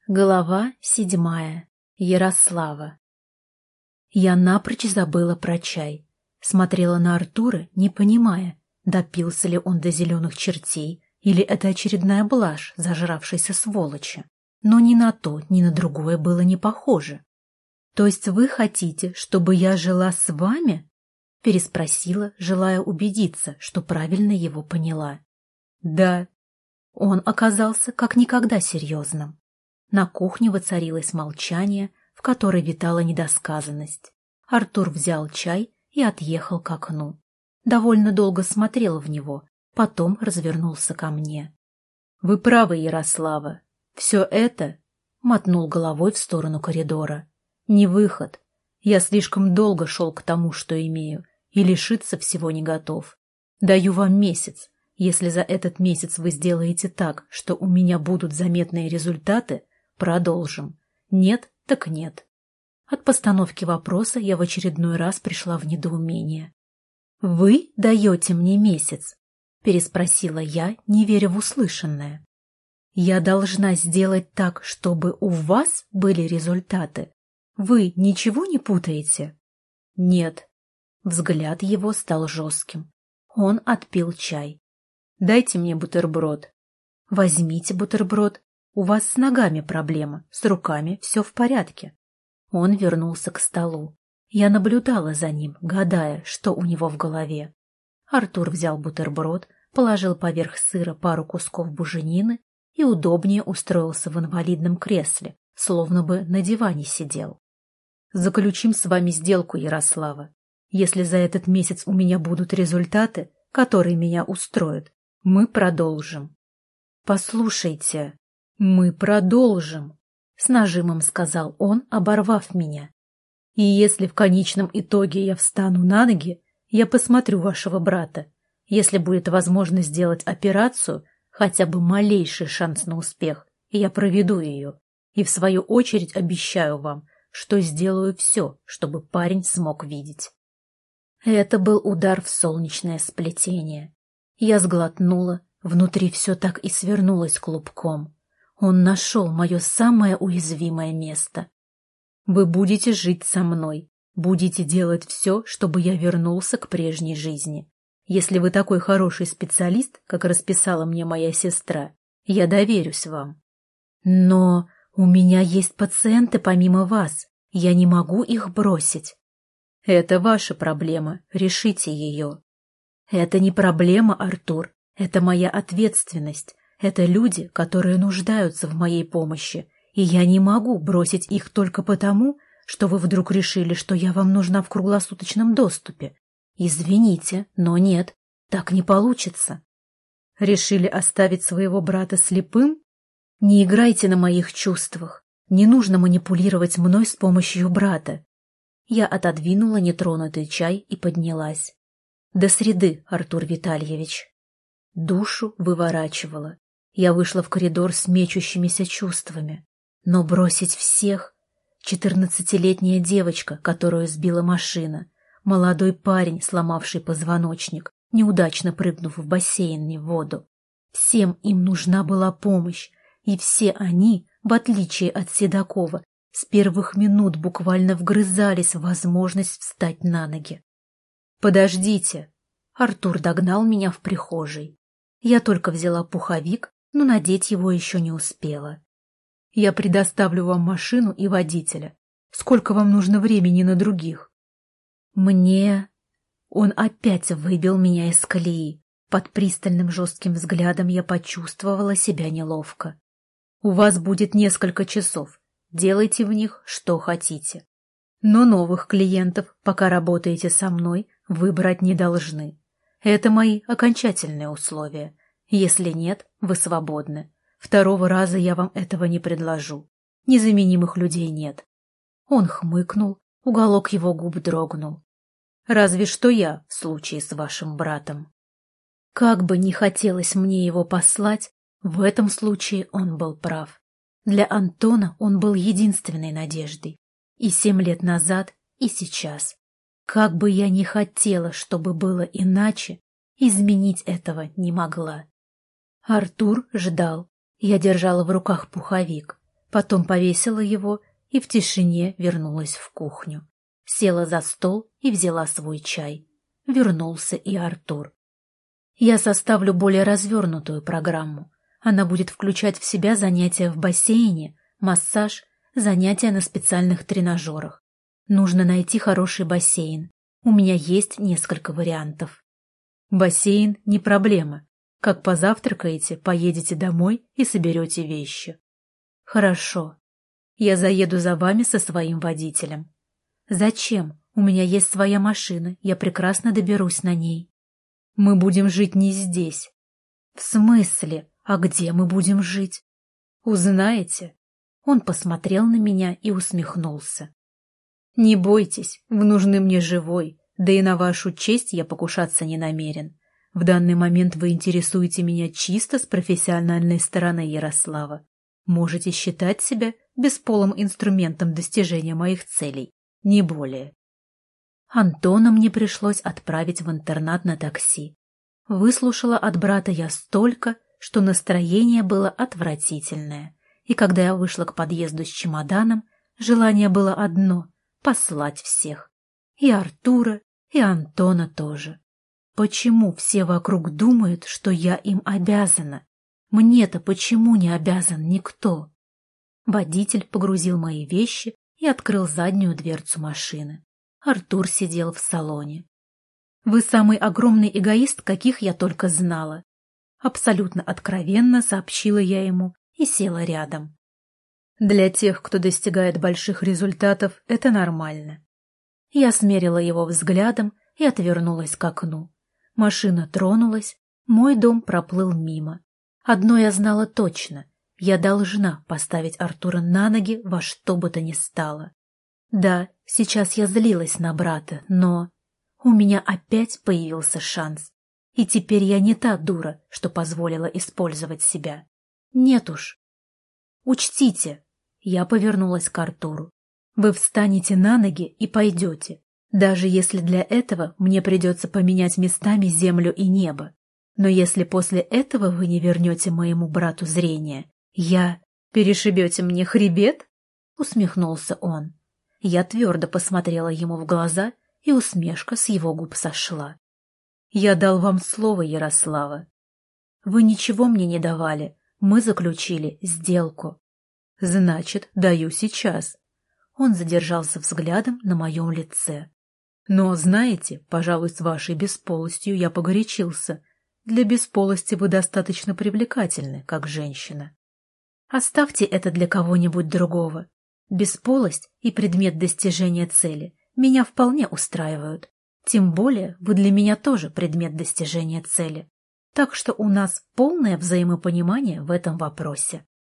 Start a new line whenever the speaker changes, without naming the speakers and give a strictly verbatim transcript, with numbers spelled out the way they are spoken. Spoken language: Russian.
Глава седьмая. Ярослава. Я напрочь забыла про чай. Смотрела на Артура, не понимая, допился ли он до зеленых чертей или это очередная блажь зажравшейся сволочи. Но ни на то, ни на другое было не похоже. «То есть вы хотите, чтобы я жила с вами?» — переспросила, желая убедиться, что правильно его поняла. «Да». Он оказался как никогда серьезным. На кухне воцарилось молчание, в которой витала недосказанность. Артур взял чай и отъехал к окну. Довольно долго смотрел в него, потом развернулся ко мне. — Вы правы, Ярослава. Все это... — мотнул головой в сторону коридора. — Не выход. Я слишком долго шел к тому, что имею, и лишиться всего не готов. Даю вам месяц. Если за этот месяц вы сделаете так, что у меня будут заметные результаты, продолжим. Нет, так нет. От постановки вопроса я в очередной раз пришла в недоумение. «Вы даете мне месяц?» — переспросила я, не веря в услышанное. «Я должна сделать так, чтобы у вас были результаты. Вы ничего не путаете?» «Нет». Взгляд его стал жестким. Он отпил чай. «Дайте мне бутерброд». «Возьмите бутерброд. У вас с ногами проблема, с руками все в порядке». Он вернулся к столу. Я наблюдала за ним, гадая, что у него в голове. Артур взял бутерброд, положил поверх сыра пару кусков буженины и удобнее устроился в инвалидном кресле, словно бы на диване сидел. «Заключим с вами сделку, Ярослава. Если за этот месяц у меня будут результаты, которые меня устроят, мы продолжим». «Послушайте...» «Мы продолжим», — с нажимом сказал он, оборвав меня. «И если в конечном итоге я встану на ноги, я посмотрю вашего брата. Если будет возможность сделать операцию, хотя бы малейший шанс на успех, я проведу ее. И в свою очередь обещаю вам, что сделаю все, чтобы парень смог видеть». Это был удар в солнечное сплетение. Я сглотнула, внутри все так и свернулось клубком. Он нашел мое самое уязвимое место. Вы будете жить со мной, будете делать все, чтобы я вернулся к прежней жизни. Если вы такой хороший специалист, как расписала мне моя сестра, я доверюсь вам. Но у меня есть пациенты помимо вас, я не могу их бросить. Это ваша проблема, решите ее. Это не проблема, Артур, это моя ответственность. Это люди, которые нуждаются в моей помощи, и я не могу бросить их только потому, что вы вдруг решили, что я вам нужна в круглосуточном доступе. Извините, но нет, так не получится. Решили оставить своего брата слепым? Не играйте на моих чувствах. Не нужно манипулировать мной с помощью брата. Я отодвинула нетронутый чай и поднялась. До среды, Артур Витальевич. Душу выворачивала. Я вышла в коридор с мечущимися чувствами. Но бросить всех... Четырнадцатилетняя девочка, которую сбила машина, молодой парень, сломавший позвоночник, неудачно прыгнув в бассейн в воду. Всем им нужна была помощь, и все они, в отличие от Седокова, с первых минут буквально вгрызались в возможность встать на ноги. «Подождите!» Артур догнал меня в прихожей. Я только взяла пуховик, но надеть его еще не успела. «Я предоставлю вам машину и водителя. Сколько вам нужно времени на других?» «Мне...» Он опять выбил меня из колеи. Под пристальным жестким взглядом я почувствовала себя неловко. «У вас будет несколько часов. Делайте в них, что хотите. Но новых клиентов, пока работаете со мной, вы брать не должны. Это мои окончательные условия. Если нет, вы свободны. Второго раза я вам этого не предложу. Незаменимых людей нет». Он хмыкнул, уголок его губ дрогнул. «Разве что я в случае с вашим братом». Как бы ни хотелось мне его послать, в этом случае он был прав. Для Антона он был единственной надеждой. И семь лет назад, и сейчас. Как бы я ни хотела, чтобы было иначе, изменить этого не могла. Артур ждал. Я держала в руках пуховик. потом повесила его и в тишине вернулась в кухню. Села за стол и взяла свой чай. Вернулся и Артур. Я составлю более развернутую программу. Она будет включать в себя занятия в бассейне, массаж, занятия на специальных тренажерах. Нужно найти хороший бассейн. У меня есть несколько вариантов. Бассейн не проблема. Как позавтракаете, поедете домой и соберете вещи. Хорошо. Я заеду за вами со своим водителем. Зачем? У меня есть своя машина, я прекрасно доберусь на ней. Мы будем жить не здесь. В смысле? А где мы будем жить? Узнаете? Он посмотрел на меня и усмехнулся. Не бойтесь, вы нужны мне живой, да и на вашу честь я покушаться не намерен. В данный момент вы интересуете меня чисто с профессиональной стороны, Ярослава. Можете считать себя бесполым инструментом достижения моих целей, не более. Антона мне пришлось отправить в интернат на такси. Выслушала от брата я столько, что настроение было отвратительное. И когда я вышла к подъезду с чемоданом, желание было одно — послать всех. И Артура, и Антона тоже. Почему все вокруг думают, что я им обязана? Мне-то почему не обязан никто? Водитель погрузил мои вещи и открыл заднюю дверцу машины. Артур сидел в салоне. «Вы самый огромный эгоист, каких я только знала». Абсолютно откровенно сообщила я ему и села рядом. «Для тех, кто достигает больших результатов, это нормально». Я смерила его взглядом и отвернулась к окну. Машина тронулась, мой дом проплыл мимо. Одно я знала точно — я должна поставить Артура на ноги во что бы то ни стало. Да, сейчас я злилась на брата, но у меня опять появился шанс. И теперь я не та дура, что позволила использовать себя. Нет уж. Учтите, я повернулась к Артуру. Вы встанете на ноги и пойдете, даже если для этого мне придется поменять местами землю и небо. Но если после этого вы не вернете моему брату зрение, я... Перешибете мне хребет? Усмехнулся он. Я твердо посмотрела ему в глаза, и усмешка с его губ сошла. Я дал вам слово, Ярослава. Вы ничего мне не давали, мы заключили сделку. Значит, даю сейчас. Он задержался взглядом на моем лице. Но, знаете, пожалуй, с вашей бесполостью я погорячился. Для бесполости вы достаточно привлекательны, как женщина. Оставьте это для кого-нибудь другого. Бесполость и предмет достижения цели меня вполне устраивают. Тем более вы для меня тоже предмет достижения цели. Так что у нас полное взаимопонимание в этом вопросе.